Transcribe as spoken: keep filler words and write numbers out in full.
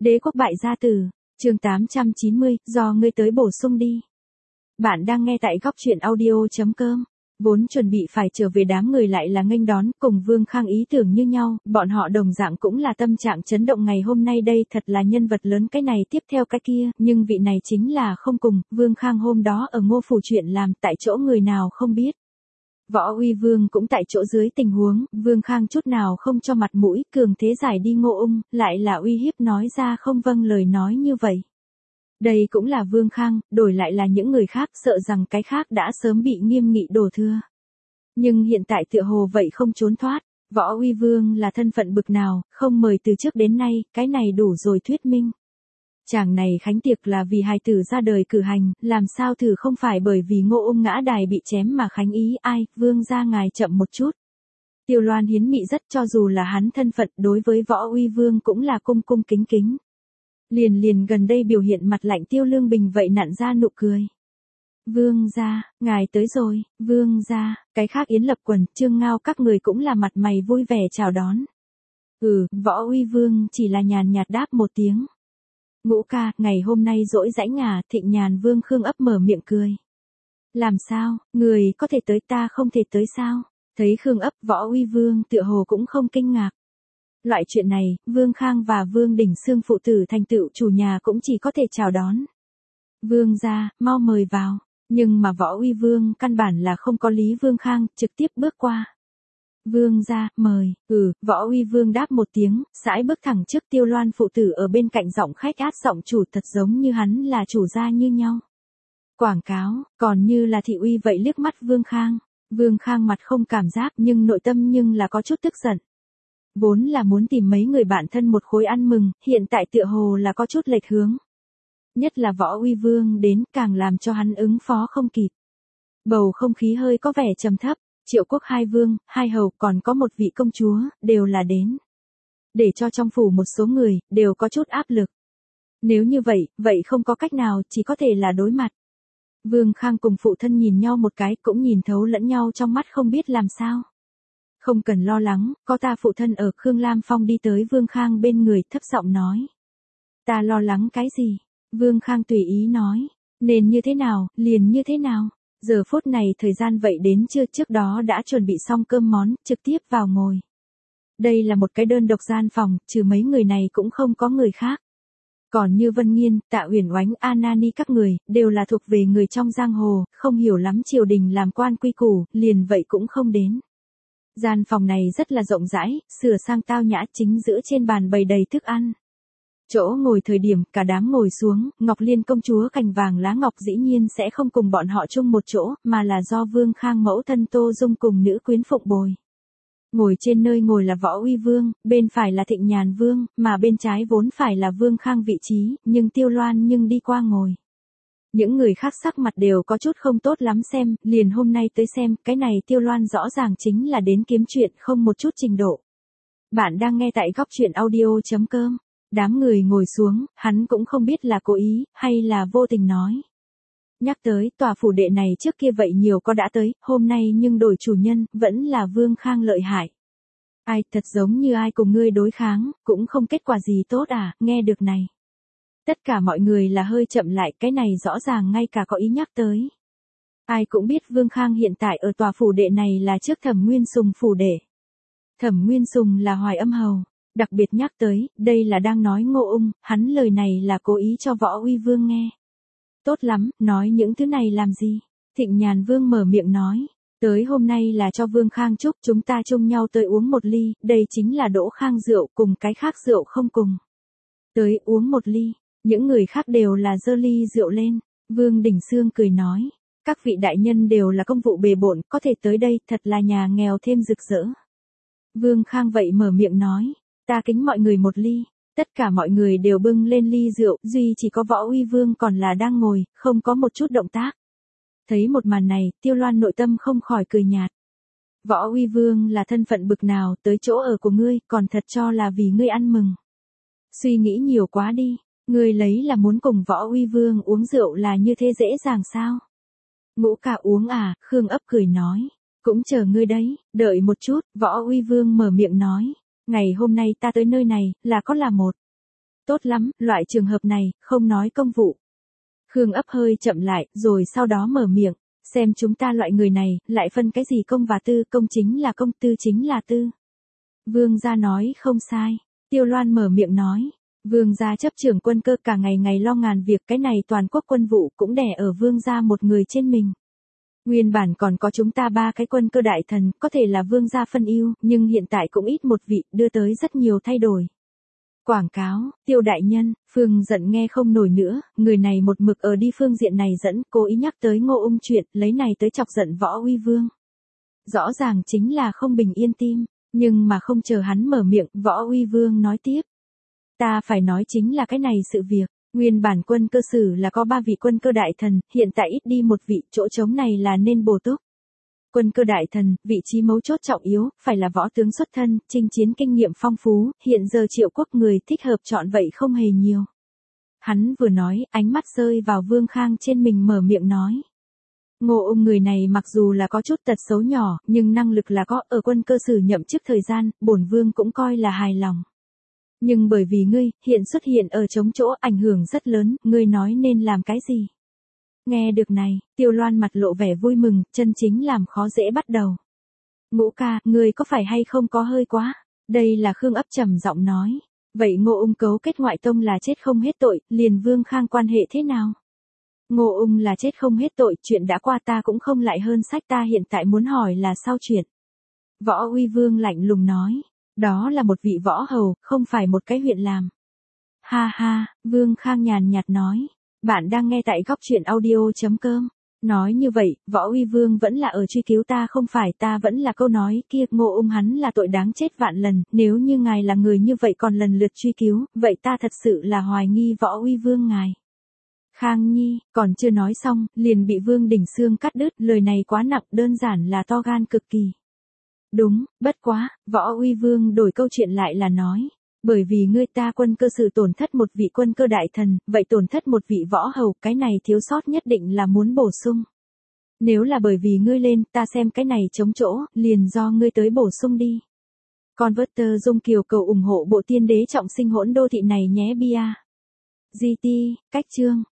Đế quốc bại gia tử, chương tám trăm chín mươi, do ngươi tới bổ sung đi. Bạn đang nghe tại góc truyện audio.com. Vốn chuẩn bị phải trở về đám người lại là nghênh đón, cùng Vương Khang ý tưởng như nhau, bọn họ đồng dạng cũng là tâm trạng chấn động ngày hôm nay đây thật là nhân vật lớn cái này tiếp theo cái kia, nhưng vị này chính là không cùng, Vương Khang hôm đó ở Ngô Phủ chuyện làm tại chỗ người nào không biết. Võ Uy Vương cũng tại chỗ dưới tình huống, Vương Khang chút nào không cho mặt mũi, cường thế giải đi Ngô Ung, lại là uy hiếp nói ra không vâng lời nói như vậy. Đây cũng là Vương Khang, đổi lại là những người khác sợ rằng cái khác đã sớm bị nghiêm nghị đổ thừa. Nhưng hiện tại tựa hồ vậy không trốn thoát, Võ Uy Vương là thân phận bực nào, không mời từ trước đến nay, cái này đủ rồi thuyết minh. Chàng này khánh tiệc là vì hài tử ra đời cử hành, làm sao thử không phải bởi vì Ngô Ung ngã đài bị chém mà khánh ý ai, Vương gia ngài chậm một chút. Tiêu Loan hiến mị rất cho dù là hắn thân phận đối với Võ Uy Vương cũng là cung cung kính kính. Liền liền gần đây biểu hiện mặt lạnh Tiêu Lương Bình vậy nặn ra nụ cười. Vương gia, ngài tới rồi, Vương gia, cái khác Yến Lập Quần, Trương Ngao các người cũng là mặt mày vui vẻ chào đón. Ừ, Võ Uy Vương chỉ là nhàn nhạt đáp một tiếng. Ngũ ca, ngày hôm nay dỗi rãnh à, Thịnh Nhàn Vương Khương ấp mở miệng cười. Làm sao, người có thể tới ta không thể tới sao? Thấy Khương ấp Võ Uy Vương tựa hồ cũng không kinh ngạc. Loại chuyện này, Vương Khang và Vương Đình Xương phụ tử thành tựu chủ nhà cũng chỉ có thể chào đón. Vương gia, mau mời vào, nhưng mà Võ Uy Vương căn bản là không có lý Vương Khang, trực tiếp bước qua. Vương gia, mời, ừ, Võ Uy Vương đáp một tiếng, sải bước thẳng trước Tiêu Loan phụ tử ở bên cạnh giọng khách át giọng chủ thật giống như hắn là chủ gia như nhau. Quảng cáo, còn như là thị uy vậy liếc mắt Vương Khang, Vương Khang mặt không cảm giác nhưng nội tâm nhưng là có chút tức giận. Vốn là muốn tìm mấy người bạn thân một khối ăn mừng, hiện tại tựa hồ là có chút lệch hướng. Nhất là Võ Uy Vương đến càng làm cho hắn ứng phó không kịp. Bầu không khí hơi có vẻ trầm thấp. Triệu quốc hai vương, hai hầu còn có một vị công chúa, đều là đến. Để cho trong phủ một số người, đều có chút áp lực. Nếu như vậy, vậy không có cách nào, chỉ có thể là đối mặt. Vương Khang cùng phụ thân nhìn nhau một cái, cũng nhìn thấu lẫn nhau trong mắt không biết làm sao. Không cần lo lắng, có ta phụ thân ở Khương Lam Phong đi tới Vương Khang bên người thấp giọng nói. Ta lo lắng cái gì? Vương Khang tùy ý nói. Nên như thế nào, liền như thế nào? Giờ phút này thời gian vậy đến chưa trước đó đã chuẩn bị xong cơm món, trực tiếp vào ngồi. Đây là một cái đơn độc gian phòng, trừ mấy người này cũng không có người khác. Còn như Vân Nghiên, Tạ Uyển Oánh, Anani các người, đều là thuộc về người trong giang hồ, không hiểu lắm triều đình làm quan quy củ, liền vậy cũng không đến. Gian phòng này rất là rộng rãi, sửa sang tao nhã chính giữa trên bàn bày đầy thức ăn. Chỗ ngồi thời điểm cả đám ngồi xuống, Ngọc Liên công chúa cành vàng lá ngọc dĩ nhiên sẽ không cùng bọn họ chung một chỗ, mà là do Vương Khang mẫu thân Tô Dung cùng nữ quyến phụng bồi. Ngồi trên nơi ngồi là Võ Uy Vương, bên phải là Thịnh Nhàn Vương, mà bên trái vốn phải là Vương Khang vị trí, nhưng Tiêu Loan nhưng đi qua ngồi. Những người khác sắc mặt đều có chút không tốt lắm xem, liền hôm nay tới xem, cái này Tiêu Loan rõ ràng chính là đến kiếm chuyện không một chút trình độ. Bạn đang nghe tại góc truyện audio.com. Đám người ngồi xuống, hắn cũng không biết là cố ý, hay là vô tình nói. Nhắc tới, tòa phủ đệ này trước kia vậy nhiều có đã tới, hôm nay nhưng đổi chủ nhân, vẫn là Vương Khang lợi hại. Ai, thật giống như ai cùng ngươi đối kháng, cũng không kết quả gì tốt à, nghe được này. Tất cả mọi người là hơi chậm lại, cái này rõ ràng ngay cả có ý nhắc tới. Ai cũng biết Vương Khang hiện tại ở tòa phủ đệ này là trước Thẩm Nguyên Sùng phủ đệ. Thẩm Nguyên Sùng là Hoài Âm hầu. Đặc biệt nhắc tới, đây là đang nói Ngô Ung, hắn lời này là cố ý cho Võ Uy Vương nghe. Tốt lắm, nói những thứ này làm gì? Thịnh Nhàn Vương mở miệng nói, tới hôm nay là cho Vương Khang chúc chúng ta chung nhau tới uống một ly, đây chính là Đỗ Khang rượu cùng cái khác rượu không cùng. Tới uống một ly, những người khác đều là giơ ly rượu lên, Vương Đình Xương cười nói, các vị đại nhân đều là công vụ bề bộn, có thể tới đây, thật là nhà nghèo thêm rực rỡ. Vương Khang vậy mở miệng nói. Ta kính mọi người một ly, tất cả mọi người đều bưng lên ly rượu, duy chỉ có Võ Uy Vương còn là đang ngồi, không có một chút động tác. Thấy một màn này, Tiêu Loan nội tâm không khỏi cười nhạt. Võ Uy Vương là thân phận bực nào, tới chỗ ở của ngươi, còn thật cho là vì ngươi ăn mừng. Suy nghĩ nhiều quá đi, ngươi lấy là muốn cùng Võ Uy Vương uống rượu là như thế dễ dàng sao? Ngũ ca uống à, Khương ấp cười nói, cũng chờ ngươi đấy, đợi một chút, Võ Uy Vương mở miệng nói. Ngày hôm nay ta tới nơi này, là có là một. Tốt lắm, loại trường hợp này, không nói công vụ. Khương ấp hơi chậm lại, rồi sau đó mở miệng. Xem chúng ta loại người này, lại phân cái gì công và tư, công chính là công, tư chính là tư. Vương gia nói không sai. Tiêu Loan mở miệng nói. Vương gia chấp trưởng quân cơ cả ngày ngày lo ngàn việc, cái này toàn quốc quân vụ cũng đè ở vương gia một người trên mình. Nguyên bản còn có chúng ta ba cái quân cơ đại thần, có thể là vương gia phân ưu, nhưng hiện tại cũng ít một vị, đưa tới rất nhiều thay đổi. Quảng cáo, Tiêu đại nhân, Phương giận nghe không nổi nữa, người này một mực ở đi phương diện này dẫn, cố ý nhắc tới Ngô Ung chuyện, lấy này tới chọc giận Võ Uy Vương. Rõ ràng chính là không bình yên tim, nhưng mà không chờ hắn mở miệng, Võ Uy Vương nói tiếp. Ta phải nói chính là cái này sự việc, nguyên bản quân cơ sử là có ba vị quân cơ đại thần, hiện tại ít đi một vị, chỗ trống này là nên bổ túc. Quân cơ đại thần, vị trí mấu chốt trọng yếu, phải là võ tướng xuất thân, chinh chiến kinh nghiệm phong phú, hiện giờ Triệu quốc người thích hợp chọn vậy không hề nhiều. Hắn vừa nói, ánh mắt rơi vào Vương Khang trên mình mở miệng nói. Ngô Ung người này mặc dù là có chút tật xấu nhỏ, nhưng năng lực là có, ở quân cơ sử nhậm chức thời gian, bổn vương cũng coi là hài lòng. Nhưng bởi vì ngươi, hiện xuất hiện ở trống chỗ ảnh hưởng rất lớn, ngươi nói nên làm cái gì? Nghe được này, Tiêu Loan mặt lộ vẻ vui mừng, chân chính làm khó dễ bắt đầu. Ngũ ca, ngươi có phải hay không có hơi quá? Đây là Khương ấp trầm giọng nói. Vậy Ngô Ung cấu kết ngoại tông là chết không hết tội, liền Vương Khang quan hệ thế nào? Ngô Ung là chết không hết tội, chuyện đã qua ta cũng không lại hơn sách, ta hiện tại muốn hỏi là sao chuyện? Võ Uy Vương lạnh lùng nói. Đó là một vị võ hầu, không phải một cái huyện làm. Ha ha, Vương Khang nhàn nhạt nói. Bạn đang nghe tại góc truyện audio.com. Nói như vậy, Võ Uy Vương vẫn là ở truy cứu ta, không phải, ta vẫn là câu nói kia, Ngô Ung hắn là tội đáng chết vạn lần, nếu như ngài là người như vậy còn lần lượt truy cứu, vậy ta thật sự là hoài nghi Võ Uy Vương ngài. Khang Nhi, còn chưa nói xong, liền bị Vương Đình Xương cắt đứt, lời này quá nặng, đơn giản là to gan cực kỳ. Đúng, bất quá, Võ Uy Vương đổi câu chuyện lại là nói. Bởi vì ngươi ta quân cơ sử tổn thất một vị quân cơ đại thần, vậy tổn thất một vị võ hầu, cái này thiếu sót nhất định là muốn bổ sung. Nếu là bởi vì ngươi lên, ta xem cái này trống chỗ, liền do ngươi tới bổ sung đi. Converter Dung Kiều cầu ủng hộ bộ tiên đế trọng sinh hỗn đô thị này nhé bia. giê tê, cách chương.